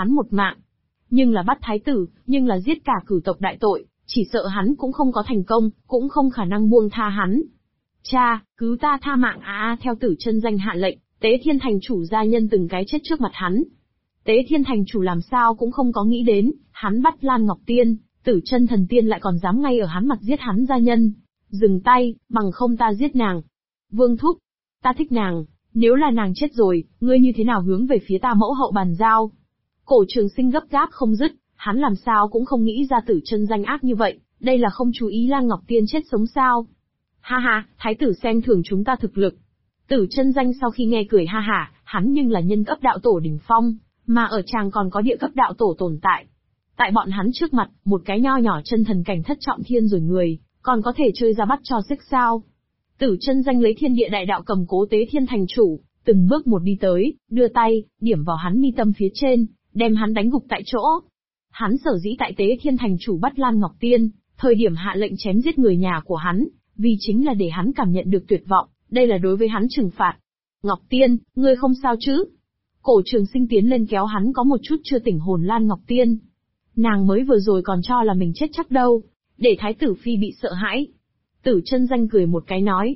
hắn một mạng. Nhưng là bắt thái tử, nhưng là giết cả cửu tộc đại tội, chỉ sợ hắn cũng không có thành công, cũng không khả năng buông tha hắn. Cha, cứu ta tha mạng theo Tử Chân Danh hạ lệnh, Tế Thiên Thành chủ gia nhân từng cái chết trước mặt hắn. Tế Thiên Thành chủ làm sao cũng không có nghĩ đến, hắn bắt Lan Ngọc Tiên, Tử Chân Thần Tiên lại còn dám ngay ở hắn mặt giết hắn gia nhân. Dừng tay, bằng không ta giết nàng. Vương thúc, ta thích nàng, nếu là nàng chết rồi, ngươi như thế nào hướng về phía ta mẫu hậu bàn giao? Cổ Trường Sinh gấp gáp không dứt, hắn làm sao cũng không nghĩ ra Tử Chân Danh ác như vậy, đây là không chú ý Lan Ngọc Tiên chết sống sao? Ha ha, thái tử xem thường chúng ta thực lực. Tử Chân Danh sau khi nghe cười ha hả, hắn nhưng là nhân cấp đạo tổ đỉnh phong, mà ở chàng còn có địa cấp đạo tổ tồn tại. Tại bọn hắn trước mặt, một cái nho nhỏ chân thần cảnh thất trọng thiên rồi người, còn có thể chơi ra bắt cho xiếc sao? Tử Chân Danh lấy thiên địa đại đạo cầm cố Tế Thiên Thành chủ, từng bước một đi tới, đưa tay, điểm vào hắn mi tâm phía trên, đem hắn đánh gục tại chỗ. Hắn sở dĩ tại Tế Thiên Thành chủ bắt Lan Ngọc Tiên, thời điểm hạ lệnh chém giết người nhà của hắn, vì chính là để hắn cảm nhận được tuyệt vọng, đây là đối với hắn trừng phạt. Ngọc Tiên, ngươi không sao chứ? Cổ Trường Sinh tiến lên kéo hắn có một chút chưa tỉnh hồn Lan Ngọc Tiên. Nàng mới vừa rồi còn cho là mình chết chắc đâu, để thái tử phi bị sợ hãi. Tử Chân Danh cười một cái nói,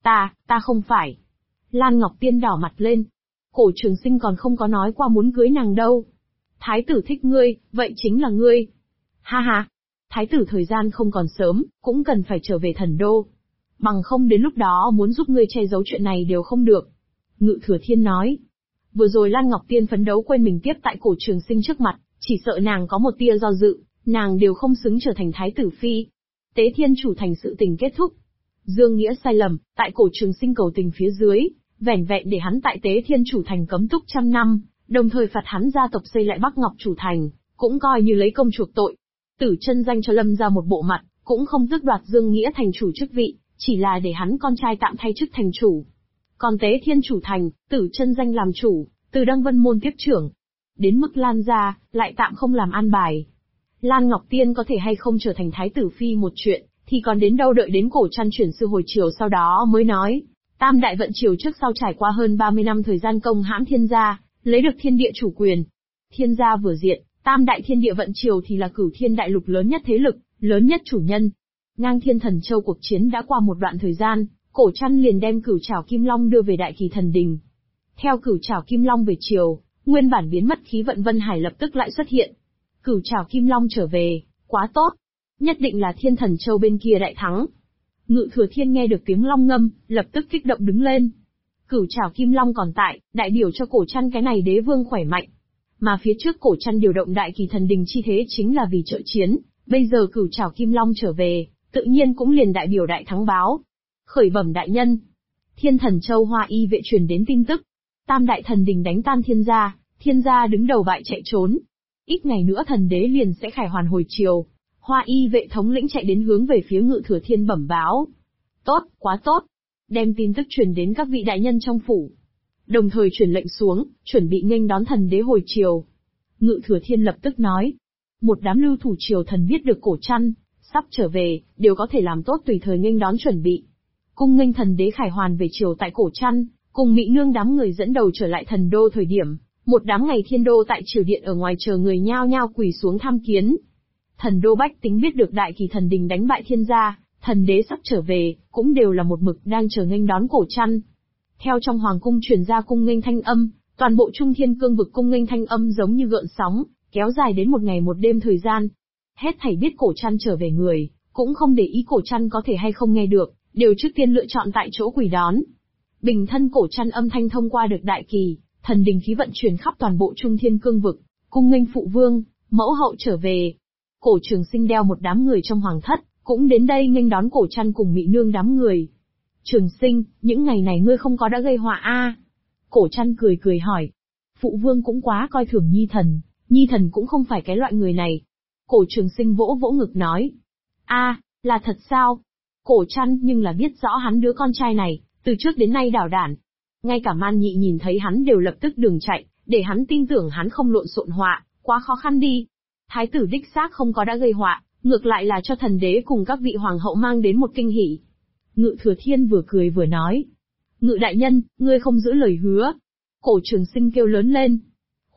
ta không phải. Lan Ngọc Tiên đỏ mặt lên. Cổ Trường Sinh còn không có nói qua muốn cưới nàng đâu. Thái tử thích ngươi, vậy chính là ngươi. Ha ha, thái tử thời gian không còn sớm, cũng cần phải trở về thần đô. Bằng không đến lúc đó muốn giúp ngươi che giấu chuyện này đều không được. Ngự Thừa Thiên nói. Vừa rồi Lan Ngọc Tiên phấn đấu quên mình tiếp tại Cổ Trường Sinh trước mặt, chỉ sợ nàng có một tia do dự, nàng đều không xứng trở thành thái tử phi. Tế Thiên chủ thành sự tình kết thúc. Dương Nghĩa sai lầm, tại Cổ Trường Sinh cầu tình phía dưới, vẻn vẹn để hắn tại Tế Thiên chủ thành cấm túc 100 năm, đồng thời phạt hắn gia tộc xây lại Bắc Ngọc chủ thành, cũng coi như lấy công chuộc tội. Tử Chân Danh cho Lâm ra một bộ mặt, cũng không tước đoạt Dương Nghĩa thành chủ chức vị, chỉ là để hắn con trai tạm thay chức thành chủ. Còn Tế Thiên chủ thành, Tử Chân Danh làm chủ, từ Đăng Vân môn tiếp trưởng. Đến mức Lan gia, lại tạm không làm an bài. Lan Ngọc Tiên có thể hay không trở thành thái tử phi một chuyện, thì còn đến đâu đợi đến Cổ Trăn chuyển sư hồi triều sau đó mới nói. Tam đại vận triều trước sau trải qua hơn 30 năm thời gian công hãm Thiên gia, lấy được thiên địa chủ quyền. Thiên gia vừa diệt, tam đại thiên địa vận triều thì là Cửu Thiên đại lục lớn nhất thế lực, lớn nhất chủ nhân. Ngang Thiên Thần Châu cuộc chiến đã qua một đoạn thời gian, Cổ Trăn liền đem Cửu Trảo Kim Long đưa về Đại Kỳ Thần Đình. Theo Cửu Trảo Kim Long về triều, nguyên bản biến mất khí vận Vân Hải lập tức lại xuất hiện. Cửu Trảo Kim Long trở về, quá tốt. Nhất định là Thiên Thần Châu bên kia đại thắng. Ngự Thừa Thiên nghe được tiếng long ngâm, lập tức kích động đứng lên. Cửu Trảo Kim Long còn tại, đại biểu cho Cổ Trăn cái này đế vương khỏe mạnh. Mà phía trước Cổ Trăn điều động Đại Kỳ Thần Đình chi thế chính là vì trợ chiến, bây giờ Cửu Trảo Kim Long trở về, tự nhiên cũng liền đại biểu đại thắng báo. Khởi bẩm đại nhân, Thiên Thần Châu Hoa Y vệ truyền đến tin tức, Tam đại thần đình đánh tan Thiên gia đứng đầu bại chạy trốn. Ít ngày nữa thần đế liền sẽ khải hoàn hồi triều. Hoa Y vệ thống lĩnh chạy đến hướng về phía Ngự Thừa Thiên bẩm báo. Tốt, quá tốt. Đem tin tức truyền đến các vị đại nhân trong phủ. Đồng thời truyền lệnh xuống, chuẩn bị nghênh đón thần đế hồi triều. Ngự Thừa Thiên lập tức nói. Một đám lưu thủ triều thần biết được Cổ Trăn sắp trở về, đều có thể làm tốt tùy thời nghênh đón chuẩn bị. Cung nghênh thần đế khải hoàn về triều tại Cổ Trăn, cùng Mị Nương đám người dẫn đầu trở lại thần đô thời điểm, một đám ngày thiên đô tại triều điện ở ngoài chờ người nhao nhao quỳ xuống tham kiến. Thần đô bách tính biết được Đại Kỳ Thần Đình đánh bại Thiên gia, thần đế sắp trở về, cũng đều là một mực đang chờ nghênh đón Cổ Trăn. Theo trong hoàng cung truyền ra cung nghênh thanh âm, toàn bộ Trung Thiên Cương vực cung nghênh thanh âm giống như gợn sóng, kéo dài đến một ngày một đêm thời gian. Hết thảy biết Cổ Trăn trở về người, cũng không để ý Cổ Trăn có thể hay không nghe được, đều trước tiên lựa chọn tại chỗ quỳ đón. Bình thân Cổ Trăn âm thanh thông qua được Đại Kỳ Thần Đình khí vận truyền khắp toàn bộ Trung Thiên Cương vực, cung nghênh phụ vương, mẫu hậu trở về. Cổ Trường Sinh đeo một đám người trong hoàng thất, cũng đến đây nghênh đón Cổ Trăn cùng Mị Nương đám người. Trường Sinh, những ngày này ngươi không có đã gây họa a? Cổ Trăn cười cười hỏi. Phụ vương cũng quá coi thường Nhi thần cũng không phải cái loại người này. Cổ Trường Sinh vỗ vỗ ngực nói. Là thật sao? Cổ Trăn nhưng là biết rõ hắn đứa con trai này, từ trước đến nay đảo đản. Ngay cả Man Nhị nhìn thấy hắn đều lập tức đường chạy, để hắn tin tưởng hắn không lộn xộn họa, quá khó khăn đi. Thái tử đích xác không có đã gây họa, ngược lại là cho thần đế cùng các vị hoàng hậu mang đến một kinh hỉ. Ngự Thừa Thiên vừa cười vừa nói. Ngự đại nhân, ngươi không giữ lời hứa. Cổ Trường Sinh kêu lớn lên.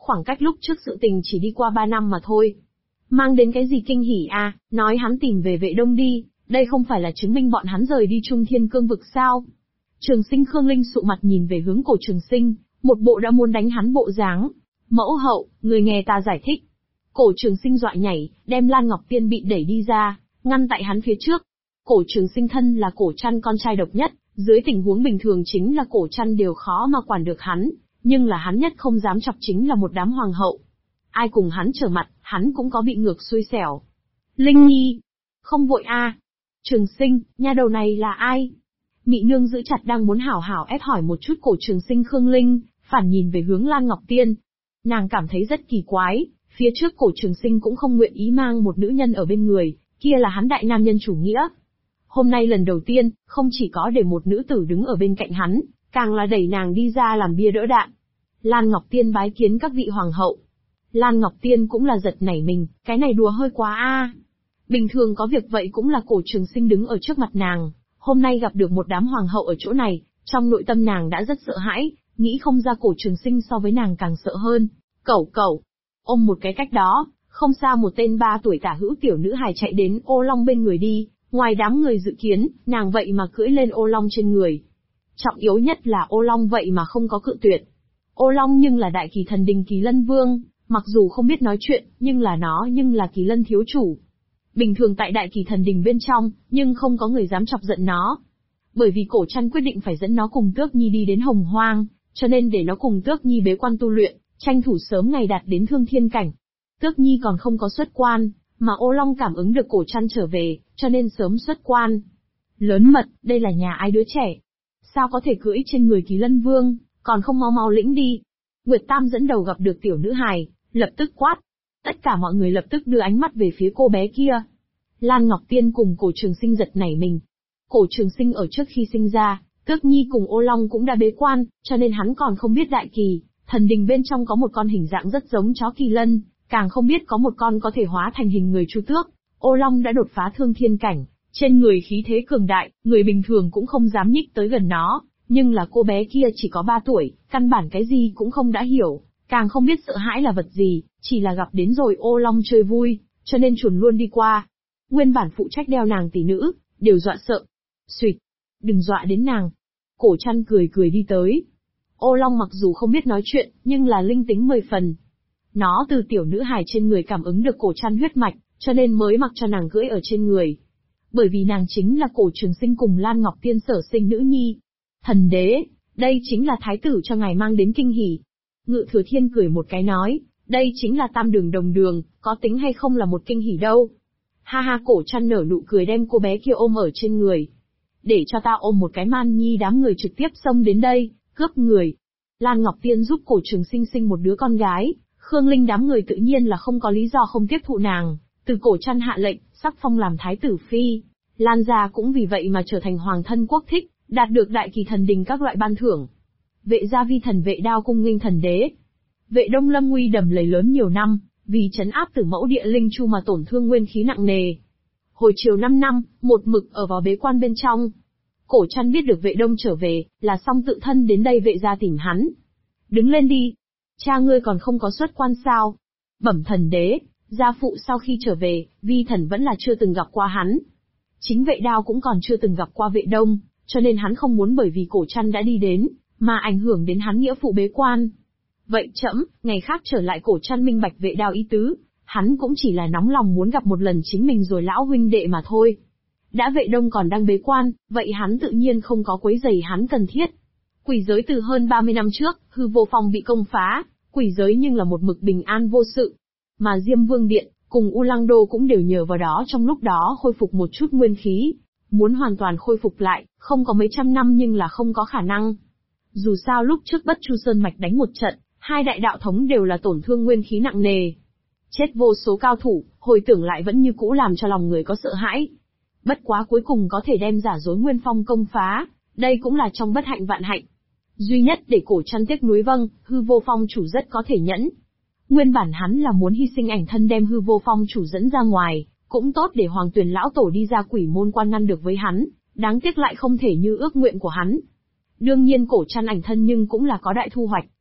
Khoảng cách lúc trước sự tình chỉ đi qua 3 năm mà thôi. Mang đến cái gì kinh hỉ à, nói hắn tìm về Vệ Đông đi, đây không phải là chứng minh bọn hắn rời đi Trung Thiên Cương vực sao? Trường Sinh Khương Linh sụ mặt nhìn về hướng Cổ Trường Sinh, một bộ đã muốn đánh hắn bộ dáng. Mẫu hậu, người nghe ta giải thích. Cổ Trường Sinh dọa nhảy, đem Lan Ngọc Tiên bị đẩy đi ra, ngăn tại hắn phía trước. Cổ Trường Sinh thân là Cổ Trăn con trai độc nhất, dưới tình huống bình thường chính là Cổ Trăn đều khó mà quản được hắn, nhưng là hắn nhất không dám chọc chính là một đám hoàng hậu. Ai cùng hắn trở mặt, hắn cũng có bị ngược xui xẻo. Linh Nhi, không vội a. Trường Sinh, nha đầu này là ai? Mị nương giữ chặt đang muốn hảo hảo ép hỏi một chút Cổ Trường Sinh Khương Linh, phản nhìn về hướng Lan Ngọc Tiên. Nàng cảm thấy rất kỳ quái, phía trước Cổ Trường Sinh cũng không nguyện ý mang một nữ nhân ở bên người, kia là hắn đại nam nhân chủ nghĩa. Hôm nay lần đầu tiên, không chỉ có để một nữ tử đứng ở bên cạnh hắn, càng là đẩy nàng đi ra làm bia đỡ đạn. Lan Ngọc Tiên bái kiến các vị hoàng hậu. Lan Ngọc Tiên cũng là giật nảy mình, cái này đùa hơi quá a. Bình thường có việc vậy cũng là Cổ Trường Sinh đứng ở trước mặt nàng, hôm nay gặp được một đám hoàng hậu ở chỗ này, trong nội tâm nàng đã rất sợ hãi, nghĩ không ra Cổ Trường Sinh so với nàng càng sợ hơn. Cẩu cẩu, ôm một cái cách đó, không xa một tên 3 tuổi tả hữu tiểu nữ hài chạy đến ô long bên người đi, ngoài đám người dự kiến, nàng vậy mà cưỡi lên ô long trên người. Trọng yếu nhất là ô long vậy mà không có cự tuyệt. Ô long nhưng là đại kỳ thần đình Kỳ Lân Vương, mặc dù không biết nói chuyện, nhưng là Kỳ Lân thiếu chủ. Bình thường tại đại kỳ thần đình bên trong, nhưng không có người dám chọc giận nó. Bởi vì Cổ Trăn quyết định phải dẫn nó cùng Tước Nhi đi đến Hồng Hoang, cho nên để nó cùng Tước Nhi bế quan tu luyện, tranh thủ sớm ngày đạt đến thương thiên cảnh. Tước Nhi còn không có xuất quan, mà ô long cảm ứng được Cổ Trăn trở về, cho nên sớm xuất quan. Lớn mật, đây là nhà ai đứa trẻ? Sao có thể cưỡi trên người Kỳ Lân Vương, còn không mau mau lĩnh đi? Nguyệt Tam dẫn đầu gặp được tiểu nữ hài, lập tức quát. Tất cả mọi người lập tức đưa ánh mắt về phía cô bé kia. Lan Ngọc Tiên cùng Cổ Trường Sinh giật nảy mình. Cổ Trường Sinh ở trước khi sinh ra, Tước Nhi cùng ô long cũng đã bế quan, cho nên hắn còn không biết đại kỳ thần đình bên trong có một con hình dạng rất giống chó Kỳ Lân, càng không biết có một con có thể hóa thành hình người Chu Tước. Ô long đã đột phá thương thiên cảnh, trên người khí thế cường đại, người bình thường cũng không dám nhích tới gần nó, nhưng là cô bé kia chỉ có 3 tuổi, căn bản cái gì cũng không đã hiểu, càng không biết sợ hãi là vật gì, chỉ là gặp đến rồi ô long chơi vui, cho nên chuồn luôn đi qua. Nguyên bản phụ trách đeo nàng tỷ nữ, đều dọa sợ. Xuyệt, đừng dọa đến nàng. Cổ Trăn cười cười đi tới. Ô long mặc dù không biết nói chuyện, nhưng là linh tính 10 phần. Nó từ tiểu nữ hài trên người cảm ứng được Cổ Trăn huyết mạch, cho nên mới mặc cho nàng cưỡi ở trên người. Bởi vì nàng chính là Cổ Trường Sinh cùng Lan Ngọc Tiên sở sinh nữ nhi. Thần đế, đây chính là thái tử cho ngài mang đến kinh hỉ. Ngự Thừa Thiên cười một cái nói, đây chính là tam đường đồng đường, có tính hay không là một kinh hỉ đâu. Ha ha, Cổ Trăn nở nụ cười đem cô bé kia ôm ở trên người. Để cho ta ôm một cái man nhi, đám người trực tiếp xông đến đây, cướp người. Lan Ngọc Tiên giúp Cổ Trường Sinh sinh một đứa con gái, Khương Linh đám người tự nhiên là không có lý do không tiếp thụ nàng, từ Cổ Trăn hạ lệnh, sắc phong làm thái tử phi. Lan gia cũng vì vậy mà trở thành hoàng thân quốc thích, đạt được đại kỳ thần đình các loại ban thưởng. Vệ gia vi thần Vệ Đao cung nghênh thần đế. Vệ Đông lâm nguy đầm lầy lớn nhiều năm, vì trấn áp Tử Mẫu Địa Linh Chu mà tổn thương nguyên khí nặng nề. Hồi chiều 5 năm, một mực ở vào bế quan bên trong. Cổ Trăn biết được Vệ Đông trở về, là xong tự thân đến đây Vệ gia tìm hắn. Đứng lên đi. Cha ngươi còn không có xuất quan sao? Bẩm thần đế, gia phụ sau khi trở về, vi thần vẫn là chưa từng gặp qua hắn. Chính Vệ Đao cũng còn chưa từng gặp qua Vệ Đông, cho nên hắn không muốn bởi vì Cổ Trăn đã đi đến, mà ảnh hưởng đến hắn nghĩa phụ bế quan. Vậy trẫm, ngày khác trở lại. Cổ Trăn minh bạch Vệ Đao ý tứ, hắn cũng chỉ là nóng lòng muốn gặp một lần chính mình rồi lão huynh đệ mà thôi. Đã Vệ Đông còn đang bế quan, vậy hắn tự nhiên không có quấy rầy hắn cần thiết. Quỷ giới từ hơn 30 năm trước, hư vô phong bị công phá, quỷ giới nhưng là một mực bình an vô sự. Mà Diêm Vương Điện, cùng U Lăng Đô cũng đều nhờ vào đó trong lúc đó khôi phục một chút nguyên khí. Muốn hoàn toàn khôi phục lại, không có mấy trăm năm nhưng là không có khả năng. Dù sao lúc trước Bất Chu Sơn Mạch đánh một trận, hai đại đạo thống đều là tổn thương nguyên khí nặng nề. Chết vô số cao thủ, hồi tưởng lại vẫn như cũ làm cho lòng người có sợ hãi. Bất quá cuối cùng có thể đem giả dối Nguyên Phong công phá, đây cũng là trong bất hạnh vạn hạnh. Duy nhất để Cổ Trăn tiếc nuối vâng, hư vô phong chủ rất có thể nhẫn. Nguyên bản hắn là muốn hy sinh ảnh thân đem hư vô phong chủ dẫn ra ngoài, cũng tốt để Hoàng Tuyền lão tổ đi ra quỷ môn quan ngăn được với hắn, đáng tiếc lại không thể như ước nguyện của hắn. Đương nhiên Cổ Trăn ảnh thân nhưng cũng là có đại thu hoạch,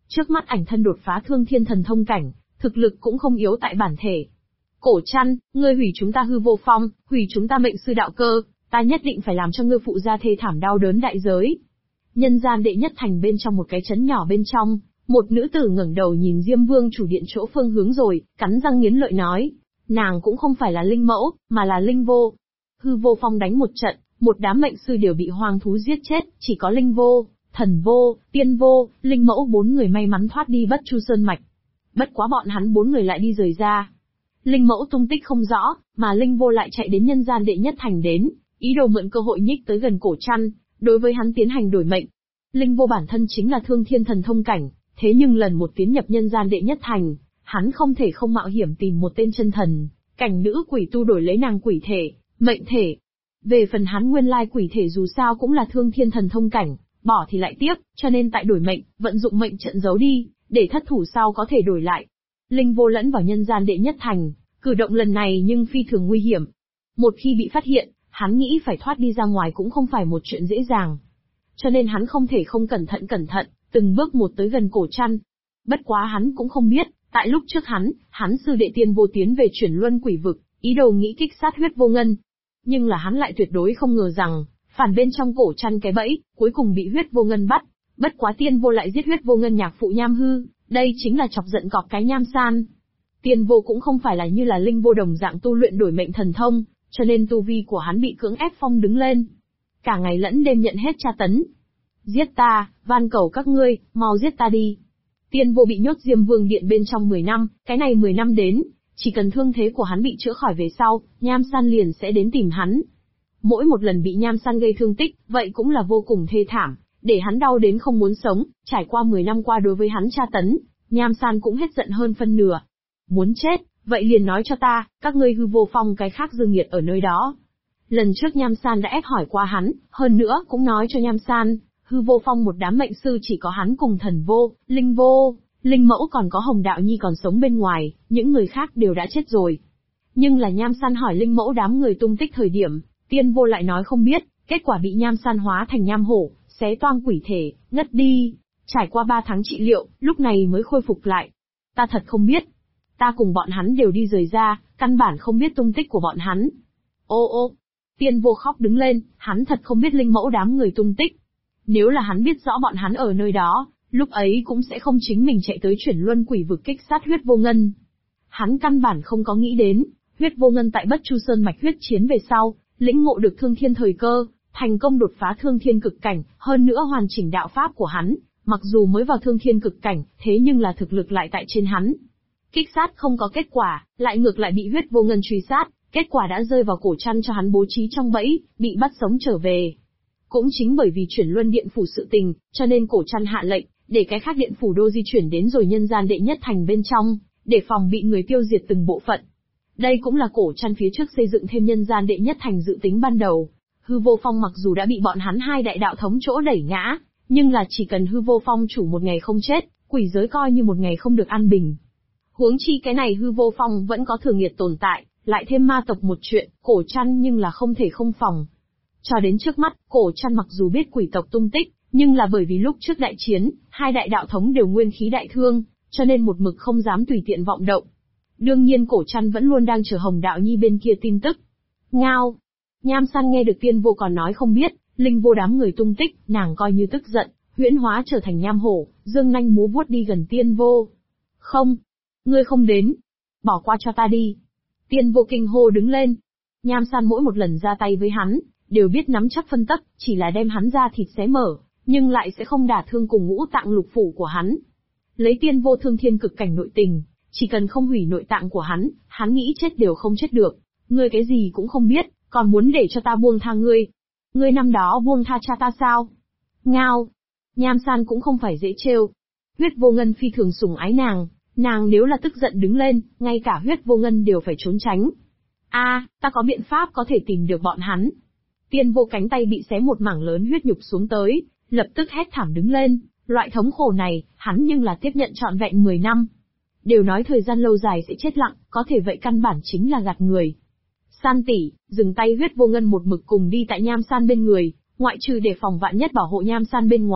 Trước mắt ảnh thân đột phá thương thiên thần thông cảnh, thực lực cũng không yếu tại bản thể. Cổ Trăn, ngươi hủy chúng ta hư vô phong, hủy chúng ta mệnh sư đạo cơ, ta nhất định phải làm cho ngươi phụ gia thê thảm đau đớn đại giới. Nhân gian đệ nhất thành bên trong một cái trấn nhỏ bên trong, một nữ tử ngẩng đầu nhìn Diêm Vương chủ điện chỗ phương hướng rồi, cắn răng nghiến lợi nói. Nàng cũng không phải là linh mẫu, mà là linh vô. Hư vô phong đánh một trận, một đám mệnh sư đều bị hoang thú giết chết, chỉ có linh vô, thần vô, tiên vô, linh mẫu 4 người may mắn thoát đi Bất Chu Sơn Mạch. Bất quá bọn hắn 4 người lại đi rời ra. Linh mẫu tung tích không rõ, mà linh vô lại chạy đến nhân gian đệ nhất thành đến, ý đồ mượn cơ hội nhích tới gần Cổ Trăn, đối với hắn tiến hành đổi mệnh. Linh vô bản thân chính là thương thiên thần thông cảnh, thế nhưng lần một tiến nhập nhân gian đệ nhất thành, hắn không thể không mạo hiểm tìm một tên chân thần, cảnh nữ quỷ tu đổi lấy nàng quỷ thể, mệnh thể. Về phần hắn nguyên lai quỷ thể dù sao cũng là thương thiên thần thông cảnh, bỏ thì lại tiếc, cho nên tại đổi mệnh, vận dụng mệnh trận giấu đi, để thất thủ sau có thể đổi lại. Linh vô lẫn vào nhân gian đệ nhất thành, cử động lần này nhưng phi thường nguy hiểm. Một khi bị phát hiện, hắn nghĩ phải thoát đi ra ngoài cũng không phải một chuyện dễ dàng. Cho nên hắn không thể không cẩn thận, từng bước một tới gần Cổ Trăn. Bất quá hắn cũng không biết, tại lúc trước hắn sư đệ Tiên Vô tiến về chuyển luân quỷ vực, ý đồ nghĩ kích sát Huyết Vô Ngân. Nhưng là hắn lại tuyệt đối không ngờ rằng, phản bên trong Cổ Trăn cái bẫy, cuối cùng bị Huyết Vô Ngân bắt. Bất quá Tiên Vô lại giết Huyết Vô Ngân nhạc phụ Nham Hư, đây chính là chọc giận cọp cái Nham San. Tiên Vô cũng không phải là như là linh vô đồng dạng tu luyện đổi mệnh thần thông, cho nên tu vi của hắn bị cưỡng ép phong đứng lên. Cả ngày lẫn đêm nhận hết tra tấn. Giết ta, van cầu các ngươi, mau giết ta đi. Tiên Vô bị nhốt Diêm Vương điện bên trong 10 năm, cái này 10 năm đến, chỉ cần thương thế của hắn bị chữa khỏi về sau, Nham San liền sẽ đến tìm hắn. Mỗi một lần bị Nham San gây thương tích, vậy cũng là vô cùng thê thảm, để hắn đau đến không muốn sống, trải qua 10 năm qua đối với hắn tra tấn, Nham San cũng hết giận hơn phân nửa. Muốn chết, vậy liền nói cho ta, các ngươi hư vô phong cái khác dương nghiệt ở nơi đó. Lần trước Nham San đã ép hỏi qua hắn, hơn nữa cũng nói cho Nham San, hư vô phong một đám mệnh sư chỉ có hắn cùng thần vô, linh mẫu còn có Hồng Đạo Nhi còn sống bên ngoài, những người khác đều đã chết rồi. Nhưng là Nham San hỏi linh mẫu đám người tung tích thời điểm, Tiên Vô lại nói không biết, kết quả bị Nham San hóa thành nham hổ, xé toang quỷ thể, ngất đi. Trải qua 3 tháng trị liệu, lúc này mới khôi phục lại. Ta thật không biết. Ta cùng bọn hắn đều đi rời ra, căn bản không biết tung tích của bọn hắn. Ô, Tiên Vô khóc đứng lên, hắn thật không biết linh mẫu đám người tung tích. Nếu là hắn biết rõ bọn hắn ở nơi đó, lúc ấy cũng sẽ không chính mình chạy tới chuyển luân quỷ vực kích sát Huyết Vô Ngân. Hắn căn bản không có nghĩ đến, Huyết Vô Ngân tại Bất Chu Sơn mạch huyết chiến về sau, lĩnh ngộ được thương thiên thời cơ, thành công đột phá thương thiên cực cảnh, hơn nữa hoàn chỉnh đạo pháp của hắn, mặc dù mới vào thương thiên cực cảnh, thế nhưng là thực lực lại tại trên hắn. Kích sát không có kết quả, lại ngược lại bị Huyết Vô Ngân truy sát, kết quả đã rơi vào Cổ Trăn cho hắn bố trí trong bẫy, bị bắt sống trở về. Cũng chính bởi vì chuyển luân điện phủ sự tình, cho nên Cổ Trăn hạ lệnh, để cái khác điện phủ đô di chuyển đến rồi nhân gian đệ nhất thành bên trong, để phòng bị người tiêu diệt từng bộ phận. Đây cũng là Cổ Trăn phía trước xây dựng thêm nhân gian đệ nhất thành dự tính ban đầu. Hư vô phong mặc dù đã bị bọn hắn 2 đại đạo thống chỗ đẩy ngã, nhưng là chỉ cần hư vô phong chủ một ngày không chết, quỷ giới coi như một ngày không được an bình. Huống chi cái này hư vô phong vẫn có thường nghiệt tồn tại, lại thêm ma tộc một chuyện, Cổ Trăn nhưng là không thể không phòng. Cho đến trước mắt, Cổ Trăn mặc dù biết quỷ tộc tung tích, nhưng là bởi vì lúc trước đại chiến, 2 đại đạo thống đều nguyên khí đại thương, cho nên một mực không dám tùy tiện vọng động. Đương nhiên Cổ Trăn vẫn luôn đang chờ Hồng Đạo Nhi bên kia tin tức. Ngao! Nham San nghe được Tiên Vô còn nói không biết, linh vô đám người tung tích, nàng coi như tức giận, huyễn hóa trở thành nham hổ, dương nanh múa vuốt đi gần Tiên Vô. Không! Ngươi không đến! Bỏ qua cho ta đi! Tiên Vô kinh hô đứng lên. Nham San mỗi một lần ra tay với hắn, đều biết nắm chắc phân tắc, chỉ là đem hắn ra thịt xé mở, nhưng lại sẽ không đả thương cùng ngũ tạng lục phủ của hắn. Lấy Tiên Vô thương thiên cực cảnh nội tình, chỉ cần không hủy nội tạng của hắn nghĩ chết đều không chết được. Ngươi cái gì cũng không biết, còn muốn để cho ta buông tha ngươi. Ngươi năm đó buông tha cha ta sao? Ngao! Nham San cũng không phải dễ trêu. Huyết Vô Ngân phi thường sủng ái nàng nếu là tức giận đứng lên, ngay cả Huyết Vô Ngân đều phải trốn tránh. Ta có biện pháp có thể tìm được bọn hắn. Tiên Vô cánh tay bị xé một mảng lớn huyết nhục xuống tới, lập tức hét thảm đứng lên, loại thống khổ này, hắn nhưng là tiếp nhận trọn vẹn 10 năm. Đều nói thời gian lâu dài sẽ chết lặng, có thể vậy căn bản chính là gạt người. San tỷ, dừng tay. Huyết Vô Ngân một mực cùng đi tại Nham San bên người, ngoại trừ để phòng vạn nhất bảo hộ Nham San bên ngoài,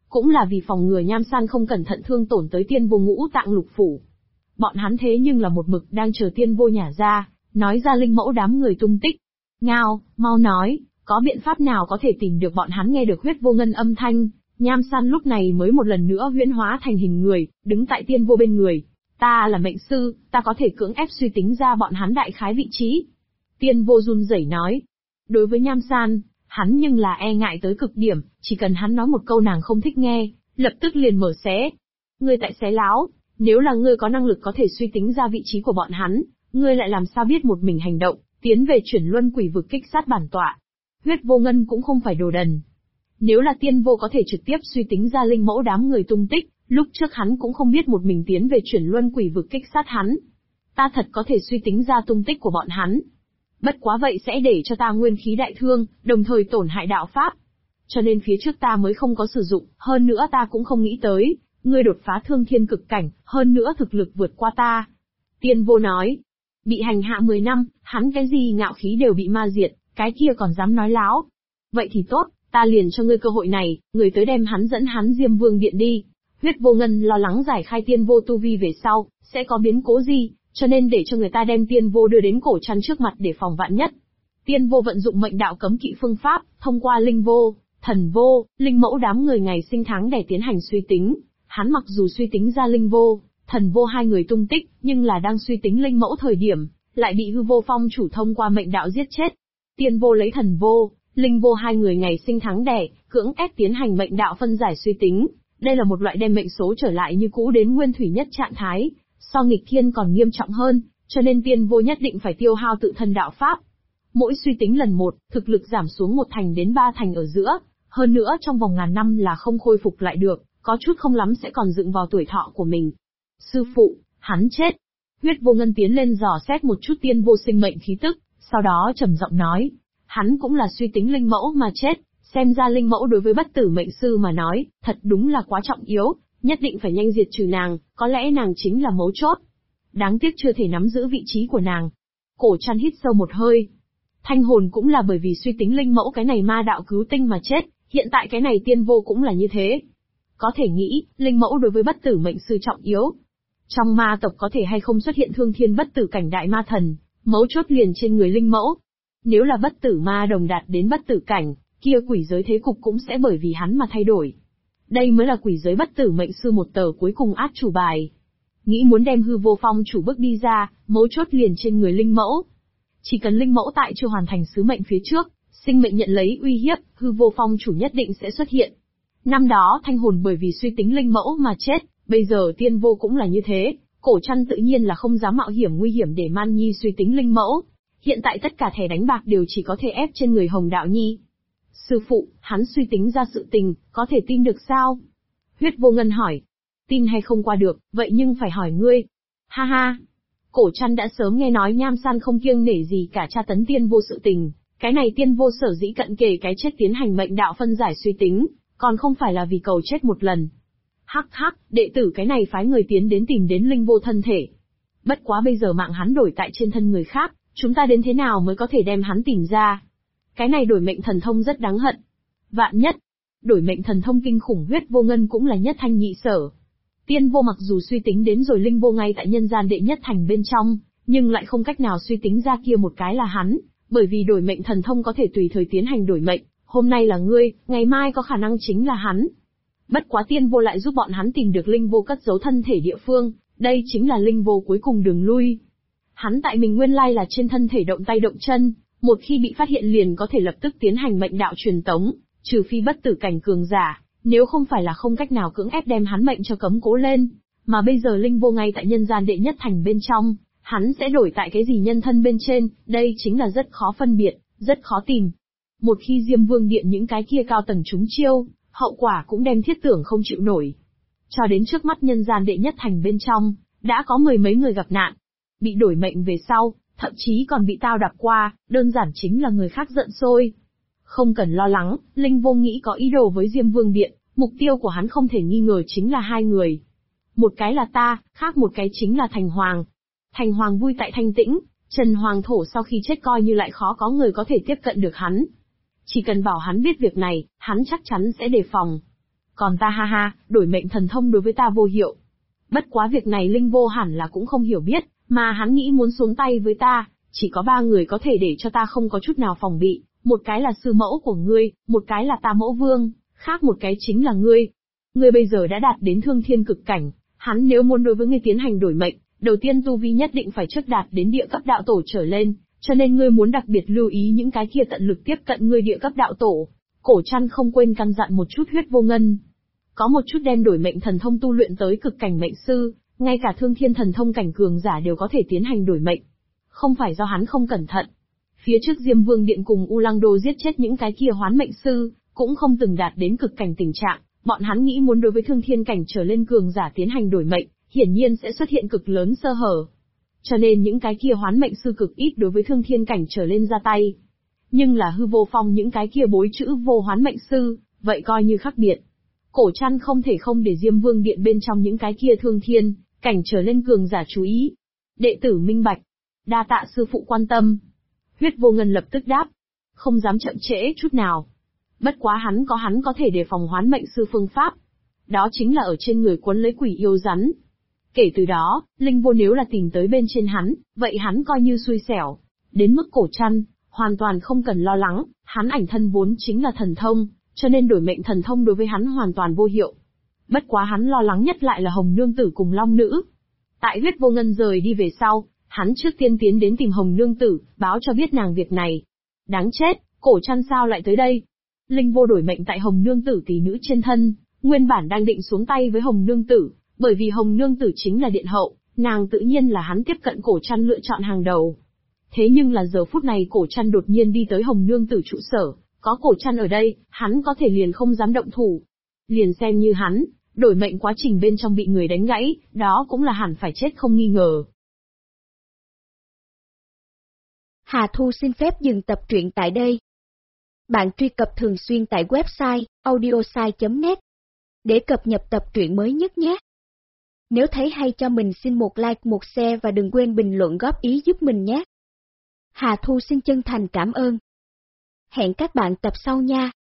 cũng là vì phòng ngừa Nham San không cẩn thận thương tổn tới Tiên Vô ngũ tạng lục phủ. Bọn hắn thế nhưng là một mực đang chờ Tiên Vô nhả ra, nói ra linh mẫu đám người tung tích. Ngao, mau nói, có biện pháp nào có thể tìm được bọn hắn? Nghe được Huyết Vô Ngân âm thanh, Nham San lúc này mới một lần nữa huyễn hóa thành hình người, đứng tại Tiên Vô bên người. Ta là mệnh sư, ta có thể cưỡng ép suy tính ra bọn hắn đại khái vị trí. Tiên Vô run rẩy nói. Đối với Nham San, hắn nhưng là e ngại tới cực điểm, chỉ cần hắn nói một câu nàng không thích nghe, lập tức liền mở xé. Ngươi tại xé láo, nếu là ngươi có năng lực có thể suy tính ra vị trí của bọn hắn, ngươi lại làm sao biết một mình hành động, tiến về chuyển luân quỷ vực kích sát bản tọa. Huyết Vô Ngân cũng không phải đồ đần. Nếu là Tiên Vô có thể trực tiếp suy tính ra linh mẫu đám người tung tích, lúc trước hắn cũng không biết một mình tiến về chuyển luân quỷ vực kích sát hắn. Ta thật có thể suy tính ra tung tích của bọn hắn. Bất quá vậy sẽ để cho ta nguyên khí đại thương, đồng thời tổn hại đạo pháp. Cho nên phía trước ta mới không có sử dụng, hơn nữa ta cũng không nghĩ tới, ngươi đột phá thương thiên cực cảnh, hơn nữa thực lực vượt qua ta. Tiên Vô nói, bị hành hạ 10 năm, hắn cái gì ngạo khí đều bị ma diệt, cái kia còn dám nói láo. Vậy thì tốt, ta liền cho ngươi cơ hội này, người tới đem hắn dẫn hắn Diêm Vương Điện đi. Huyết Vô Ngân lo lắng giải khai Tiên Vô tu vi về sau, sẽ có biến cố gì, cho nên để cho người ta đem Tiên Vô đưa đến cổ chăn trước mặt để phòng vạn nhất. Tiên Vô vận dụng mệnh đạo cấm kỵ phương pháp, thông qua linh vô, thần vô, linh mẫu đám người ngày sinh tháng để tiến hành suy tính. Hắn mặc dù suy tính ra linh vô, thần vô hai người tung tích, nhưng là đang suy tính linh mẫu thời điểm, lại bị hư vô phong chủ thông qua mệnh đạo giết chết. Tiên Vô lấy thần vô, linh vô hai người ngày sinh tháng đẻ, cưỡng ép tiến hành mệnh đạo phân giải suy tính. Đây là một loại đem mệnh số trở lại như cũ đến nguyên thủy nhất trạng thái, so nghịch thiên còn nghiêm trọng hơn, cho nên Tiên Vô nhất định phải tiêu hao tự thân đạo pháp. Mỗi suy tính lần một, thực lực giảm xuống 1 thành đến 3 thành ở giữa, hơn nữa trong vòng ngàn năm là không khôi phục lại được, có chút không lắm sẽ còn dựng vào tuổi thọ của mình. Sư phụ, hắn chết. Huyết Vô Ngân tiến lên dò xét một chút Tiên Vô sinh mệnh khí tức, sau đó trầm giọng nói, hắn cũng là suy tính linh mẫu mà chết, xem ra linh mẫu đối với bất tử mệnh sư mà nói, thật đúng là quá trọng yếu, nhất định phải nhanh diệt trừ nàng, có lẽ nàng chính là mấu chốt. Đáng tiếc chưa thể nắm giữ vị trí của nàng. Cổ Trăn hít sâu một hơi. Thanh hồn cũng là bởi vì suy tính linh mẫu cái này ma đạo cứu tinh mà chết, hiện tại cái này Tiên Vô cũng là như thế. Có thể nghĩ, linh mẫu đối với bất tử mệnh sư trọng yếu. Trong ma tộc có thể hay không xuất hiện thương thiên bất tử cảnh đại ma thần, mấu chốt liền trên người linh mẫu. Nếu là bất tử ma đồng đạt đến bất tử cảnh, kia quỷ giới thế cục cũng sẽ bởi vì hắn mà thay đổi. Đây mới là quỷ giới bất tử mệnh sư một tờ cuối cùng át chủ bài. Nghĩ muốn đem hư vô phong chủ bước đi ra, mấu chốt liền trên người linh mẫu. Chỉ cần linh mẫu tại chưa hoàn thành sứ mệnh phía trước, sinh mệnh nhận lấy uy hiếp, hư vô phong chủ nhất định sẽ xuất hiện. Năm đó thanh hồn bởi vì suy tính linh mẫu mà chết, bây giờ Tiên Vô cũng là như thế, Cổ Trăn tự nhiên là không dám mạo hiểm nguy hiểm để Man Nhi suy tính linh mẫu. Hiện tại tất cả thẻ đánh bạc đều chỉ có thể ép trên người Hồng Đạo Nhi. Sư phụ, hắn suy tính ra sự tình, có thể tin được sao? Huyết Vô Ngân hỏi. Tin hay không qua được, vậy nhưng phải hỏi ngươi. Ha ha. Cổ Trăn đã sớm nghe nói Nham San không kiêng nể gì cả tra tấn Tiên Vô sự tình, cái này Tiên Vô sở dĩ cận kề cái chết tiến hành mệnh đạo phân giải suy tính, còn không phải là vì cầu chết một lần. Hắc hắc, đệ tử cái này phái người tiến đến tìm đến linh vô thân thể. Bất quá bây giờ mạng hắn đổi tại trên thân người khác, chúng ta đến thế nào mới có thể đem hắn tìm ra? Cái này đổi mệnh thần thông rất đáng hận. Vạn nhất, đổi mệnh thần thông kinh khủng Huyết Vô Ngân cũng là nhất thanh nhị sở. Tiên Vô mặc dù suy tính đến rồi linh vô ngay tại nhân gian đệ nhất thành bên trong, nhưng lại không cách nào suy tính ra kia một cái là hắn, bởi vì đổi mệnh thần thông có thể tùy thời tiến hành đổi mệnh, hôm nay là ngươi, ngày mai có khả năng chính là hắn. Bất quá Tiên Vô lại giúp bọn hắn tìm được linh vô cất giấu thân thể địa phương, đây chính là linh vô cuối cùng đường lui. Hắn tại mình nguyên lai là trên thân thể động tay động chân, một khi bị phát hiện liền có thể lập tức tiến hành mệnh đạo truyền tống, trừ phi bất tử cảnh cường giả, nếu không phải là không cách nào cưỡng ép đem hắn mệnh cho cấm cố lên, mà bây giờ linh vô ngay tại nhân gian đệ nhất thành bên trong, hắn sẽ đổi tại cái gì nhân thân bên trên, đây chính là rất khó phân biệt, rất khó tìm. Một khi Diêm Vương Điện những cái kia cao tầng trúng chiêu, hậu quả cũng đem thiết tưởng không chịu nổi. Cho đến trước mắt nhân gian đệ nhất thành bên trong, đã có 10 mấy người gặp nạn, bị đổi mệnh về sau, thậm chí còn bị tao đạp qua, đơn giản chính là người khác giận sôi. Không cần lo lắng, Linh Vô nghĩ có ý đồ với Diêm Vương Điện, mục tiêu của hắn không thể nghi ngờ chính là 2 người. Một cái là ta, khác một cái chính là Thành Hoàng. Thành Hoàng vui tại thanh tĩnh, Trần Hoàng Thổ sau khi chết coi như lại khó có người có thể tiếp cận được hắn. Chỉ cần bảo hắn biết việc này, hắn chắc chắn sẽ đề phòng. Còn ta ha ha, đổi mệnh thần thông đối với ta vô hiệu. Bất quá việc này Linh Vô hẳn là cũng không hiểu biết, mà hắn nghĩ muốn xuống tay với ta, chỉ có 3 người có thể để cho ta không có chút nào phòng bị, một cái là sư mẫu của ngươi, một cái là ta mẫu vương, khác một cái chính là ngươi. Ngươi bây giờ đã đạt đến thương thiên cực cảnh, hắn nếu muốn đối với ngươi tiến hành đổi mệnh, đầu tiên tu vi nhất định phải trước đạt đến địa cấp đạo tổ trở lên, cho nên ngươi muốn đặc biệt lưu ý những cái kia tận lực tiếp cận ngươi địa cấp đạo tổ. Cổ Trăn không quên căn dặn một chút Huyết Vô Ngân. Có một chút đem đổi mệnh thần thông tu luyện tới cực cảnh mệnh sư, ngay cả thương thiên thần thông cảnh cường giả đều có thể tiến hành đổi mệnh. Không phải do hắn không cẩn thận. Phía trước Diêm Vương Điện cùng U Lăng Đô giết chết những cái kia hoán mệnh sư, cũng không từng đạt đến cực cảnh tình trạng, bọn hắn nghĩ muốn đối với thương thiên cảnh trở lên cường giả tiến hành đổi mệnh, hiển nhiên sẽ xuất hiện cực lớn sơ hở. Cho nên những cái kia hoán mệnh sư cực ít đối với thương thiên cảnh trở lên ra tay. Nhưng là Hư Vô Phong những cái kia bối chữ vô hoán mệnh sư, vậy coi như khác biệt. Cổ Trăn không thể không để Diêm Vương Điện bên trong những cái kia thương thiên cảnh trở lên cường giả chú ý. Đệ tử minh bạch. Đa tạ sư phụ quan tâm. Huyết Vô Ngân lập tức đáp. Không dám chậm trễ chút nào. Bất quá hắn có thể đề phòng hoán mệnh sư phương pháp. Đó chính là ở trên người quấn lấy quỷ yêu rắn. Kể từ đó, Linh Vô nếu là tìm tới bên trên hắn, vậy hắn coi như xui xẻo. Đến mức Cổ Trăn, hoàn toàn không cần lo lắng, hắn ảnh thân vốn chính là thần thông, cho nên đổi mệnh thần thông đối với hắn hoàn toàn vô hiệu. Bất quá hắn lo lắng nhất lại là Hồng Nương Tử cùng Long Nữ. Tại Huyết Vô Ngân rời đi về sau, hắn trước tiên tiến đến tìm Hồng Nương Tử, báo cho biết nàng việc này. Đáng chết, Cổ Trăn sao lại tới đây? Linh Vô đổi mệnh tại Hồng Nương Tử tỷ nữ trên thân, nguyên bản đang định xuống tay với Hồng Nương Tử, bởi vì Hồng Nương Tử chính là điện hậu, nàng tự nhiên là hắn tiếp cận Cổ Trăn lựa chọn hàng đầu. Thế nhưng là giờ phút này Cổ Trăn đột nhiên đi tới Hồng Nương Tử trụ sở, có Cổ Trăn ở đây, hắn có thể liền không dám động thủ. Liền xem như hắn, đổi mệnh quá trình bên trong bị người đánh gãy, đó cũng là hẳn phải chết không nghi ngờ. Hà Thu xin phép dừng tập truyện tại đây. Bạn truy cập thường xuyên tại website audiosai.net để cập nhật tập truyện mới nhất nhé. Nếu thấy hay cho mình xin một like một share và đừng quên bình luận góp ý giúp mình nhé. Hà Thu xin chân thành cảm ơn. Hẹn các bạn tập sau nha.